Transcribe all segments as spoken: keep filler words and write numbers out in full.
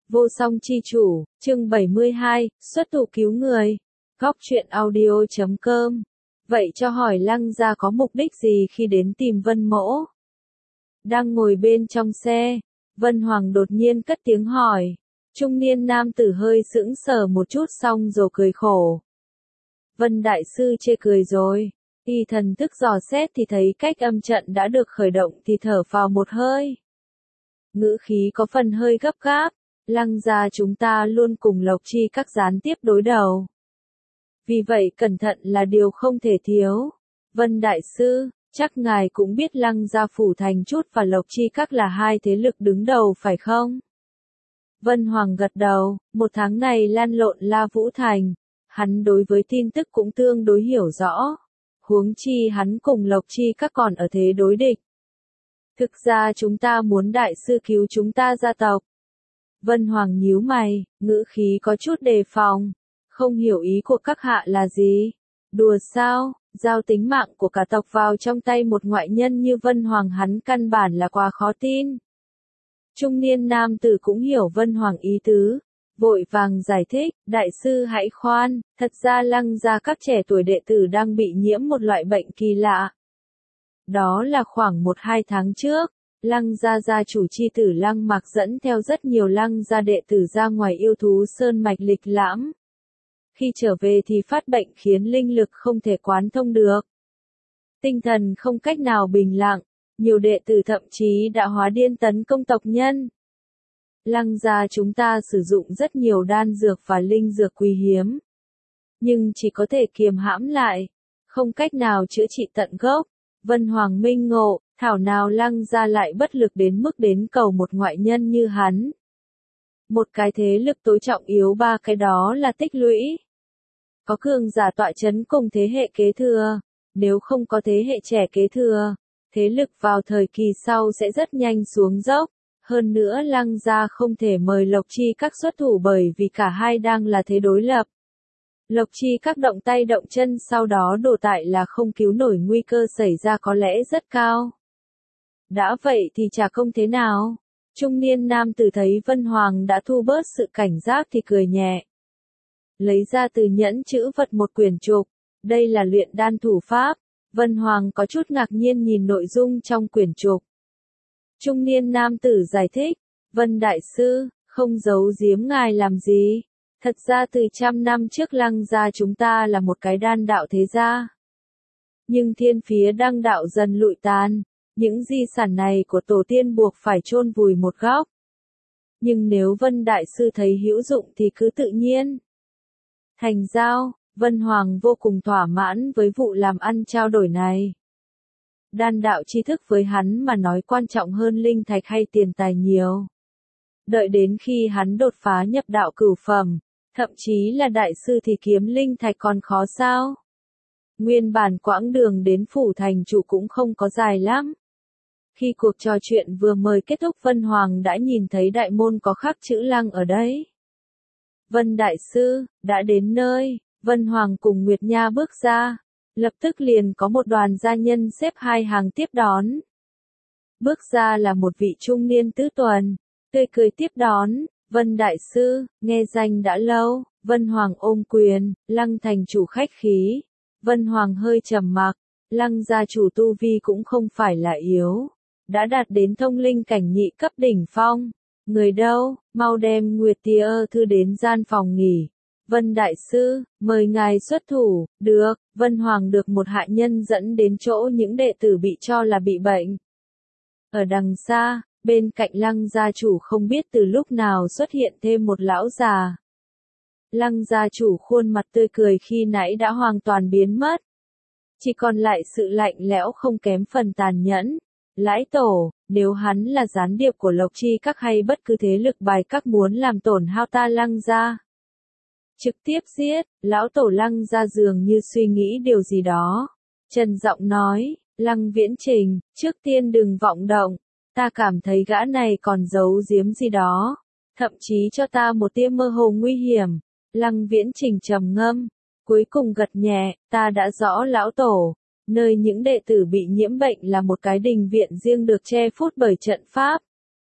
Vô song chi chủ, chương bảy mươi hai, xuất thủ cứu người. Góc truyện audio chấm com. Vậy cho hỏi Lăng gia có mục đích gì khi đến tìm Vân Mỗ? Đang ngồi bên trong xe, Vân Hoàng đột nhiên cất tiếng hỏi. Trung niên nam tử hơi sững sờ một chút xong rồi cười khổ. Vân đại sư chê cười rồi. Y thần thức dò xét thì thấy cách âm trận đã được khởi động thì thở phào một hơi. Ngữ khí có phần hơi gấp gáp. Lăng gia chúng ta luôn cùng Lộc Chi các gián tiếp đối đầu. Vì vậy cẩn thận là điều không thể thiếu. Vân đại sư, chắc ngài cũng biết Lăng gia Phủ Thành Chút và Lộc Chi các là hai thế lực đứng đầu phải không? Vân Hoàng gật đầu, một tháng này lan lộn La Vũ Thành, hắn đối với tin tức cũng tương đối hiểu rõ. Huống chi hắn cùng Lộc Chi các còn ở thế đối địch. Thực ra chúng ta muốn đại sư cứu chúng ta gia tộc. Vân Hoàng nhíu mày, ngữ khí có chút đề phòng. Không hiểu ý của các hạ là gì? Đùa sao? Giao tính mạng của cả tộc vào trong tay một ngoại nhân như Vân Hoàng hắn căn bản là quá khó tin. Trung niên nam tử cũng hiểu Vân Hoàng ý tứ. Vội vàng giải thích, đại sư hãy khoan, thật ra Lăng gia các trẻ tuổi đệ tử đang bị nhiễm một loại bệnh kỳ lạ. Đó là khoảng một hai tháng trước. Lăng gia gia chủ chi tử Lăng Mạc dẫn theo rất nhiều Lăng gia đệ tử ra ngoài yêu thú sơn mạch lịch lãm. Khi trở về thì phát bệnh khiến linh lực không thể quán thông được. Tinh thần không cách nào bình lặng, nhiều đệ tử thậm chí đã hóa điên tấn công tộc nhân. Lăng gia chúng ta sử dụng rất nhiều đan dược và linh dược quý hiếm. Nhưng chỉ có thể kiềm hãm lại, không cách nào chữa trị tận gốc. Vân Hoàng minh ngộ. Thảo nào Lăng gia lại bất lực đến mức đến cầu một ngoại nhân như hắn. Một cái thế lực tối trọng yếu ba cái đó là tích lũy. Có cường giả tọa chấn cùng thế hệ kế thừa. Nếu không có thế hệ trẻ kế thừa, thế lực vào thời kỳ sau sẽ rất nhanh xuống dốc. Hơn nữa Lăng gia không thể mời Lộc Chi các xuất thủ bởi vì cả hai đang là thế đối lập. Lộc Chi các động tay động chân sau đó đổ tại là không cứu nổi nguy cơ xảy ra có lẽ rất cao. Đã vậy thì chả không thế nào. Trung niên nam tử thấy Vân Hoàng đã thu bớt sự cảnh giác thì cười nhẹ. Lấy ra từ nhẫn chữ vật một quyển trục. Đây là luyện đan thủ pháp. Vân Hoàng có chút ngạc nhiên nhìn nội dung trong quyển trục. Trung niên nam tử giải thích. Vân đại sư, không giấu giếm ngài làm gì. Thật ra từ trăm năm trước Lăng gia chúng ta là một cái đan đạo thế gia. Nhưng thiên phía đăng đạo dần lụi tàn. Những di sản này của tổ tiên buộc phải chôn vùi một góc. Nhưng nếu Vân đại sư thấy hữu dụng thì cứ tự nhiên. Thành giao, Vân Hoàng vô cùng thỏa mãn với vụ làm ăn trao đổi này. Đan đạo tri thức với hắn mà nói quan trọng hơn linh thạch hay tiền tài nhiều. Đợi đến khi hắn đột phá nhập đạo cửu phẩm, thậm chí là đại sư thì kiếm linh thạch còn khó sao? Nguyên bản quãng đường đến Phủ Thành Chủ cũng không có dài lắm. Khi cuộc trò chuyện vừa mới kết thúc Vân Hoàng đã nhìn thấy đại môn có khắc chữ Lăng ở đấy. Vân đại sư, đã đến nơi, Vân Hoàng cùng Nguyệt Nha bước ra. Lập tức liền có một đoàn gia nhân xếp hai hàng tiếp đón. Bước ra là một vị trung niên tứ tuần, tươi cười tiếp đón. Vân đại sư, nghe danh đã lâu. Vân Hoàng ôm quyền, Lăng thành chủ khách khí. Vân Hoàng hơi trầm mặc, Lăng gia chủ tu vi cũng không phải là yếu. Đã đạt đến thông linh cảnh nhị cấp đỉnh phong. Người đâu, mau đem Nguyệt Tia Thư đến gian phòng nghỉ. Vân đại sư, mời ngài xuất thủ. Được, Vân Hoàng được một hạ nhân dẫn đến chỗ những đệ tử bị cho là bị bệnh. Ở đằng xa, bên cạnh Lăng gia chủ không biết từ lúc nào xuất hiện thêm một lão già. Lăng gia chủ khuôn mặt tươi cười khi nãy đã hoàn toàn biến mất. Chỉ còn lại sự lạnh lẽo không kém phần tàn nhẫn. Lãi tổ, nếu hắn là gián điệp của Lộc Chi các hay bất cứ thế lực bài các muốn làm tổn hao ta Lăng gia. Trực tiếp giết, lão tổ Lăng gia dường như suy nghĩ điều gì đó. Trần giọng nói, Lăng Viễn Trình, trước tiên đừng vọng động, ta cảm thấy gã này còn giấu giếm gì đó. Thậm chí cho ta một tia mơ hồ nguy hiểm. Lăng Viễn Trình trầm ngâm, cuối cùng gật nhẹ, ta đã rõ lão tổ. Nơi những đệ tử bị nhiễm bệnh là một cái đình viện riêng được che phút bởi trận pháp.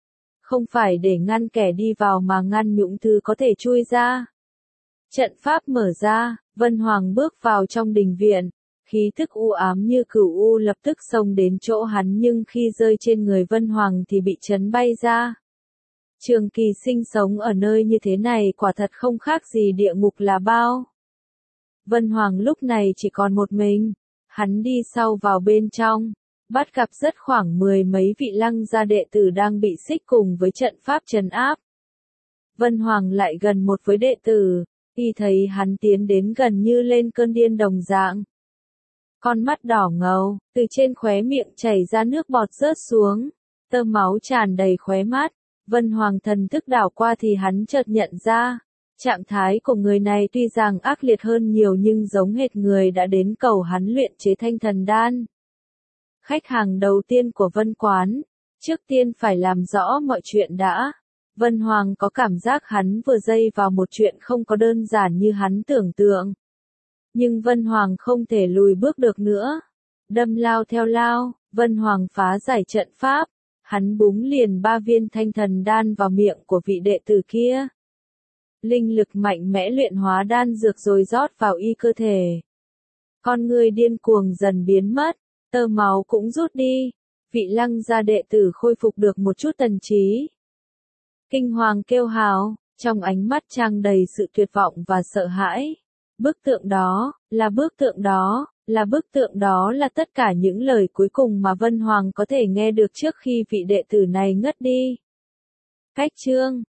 không phải để ngăn kẻ đi vào mà ngăn những thứ có thể chui ra. Trận pháp mở ra, Vân Hoàng bước vào trong đình viện, khí thức u ám như cửu u lập tức xông đến chỗ hắn nhưng khi rơi trên người Vân Hoàng thì bị chấn bay ra. Trường Kỳ sinh sống ở nơi như thế này quả thật không khác gì địa ngục là bao. Vân Hoàng lúc này chỉ còn một mình, hắn đi sau vào bên trong, bắt gặp rất khoảng mười mấy vị Lăng gia đệ tử đang bị xích cùng với trận pháp trấn áp. Vân Hoàng lại gần một với đệ tử, khi thấy hắn tiến đến gần như lên cơn điên đồng dạng. Con mắt đỏ ngầu, từ trên khóe miệng chảy ra nước bọt rớt xuống, tơ máu tràn đầy khóe mắt. Vân Hoàng thần thức đảo qua thì hắn chợt nhận ra, trạng thái của người này tuy rằng ác liệt hơn nhiều nhưng giống hệt người đã đến cầu hắn luyện chế thanh thần đan. Khách hàng đầu tiên của Vân Quán, trước tiên phải làm rõ mọi chuyện đã. Vân Hoàng có cảm giác hắn vừa dây vào một chuyện không có đơn giản như hắn tưởng tượng. Nhưng Vân Hoàng không thể lùi bước được nữa. Đâm lao theo lao, Vân Hoàng phá giải trận pháp. Hắn búng liền ba viên thanh thần đan vào miệng của vị đệ tử kia. Linh lực mạnh mẽ luyện hóa đan dược rồi rót vào y cơ thể. Con người điên cuồng dần biến mất, tơ máu cũng rút đi. Vị Lăng gia đệ tử khôi phục được một chút thần trí. Kinh hoàng kêu hào, trong ánh mắt tràn đầy sự tuyệt vọng và sợ hãi. Bức tượng đó, là bức tượng đó, là bức tượng đó là tất cả những lời cuối cùng mà Vân Hoàng có thể nghe được trước khi vị đệ tử này ngất đi. Cách chương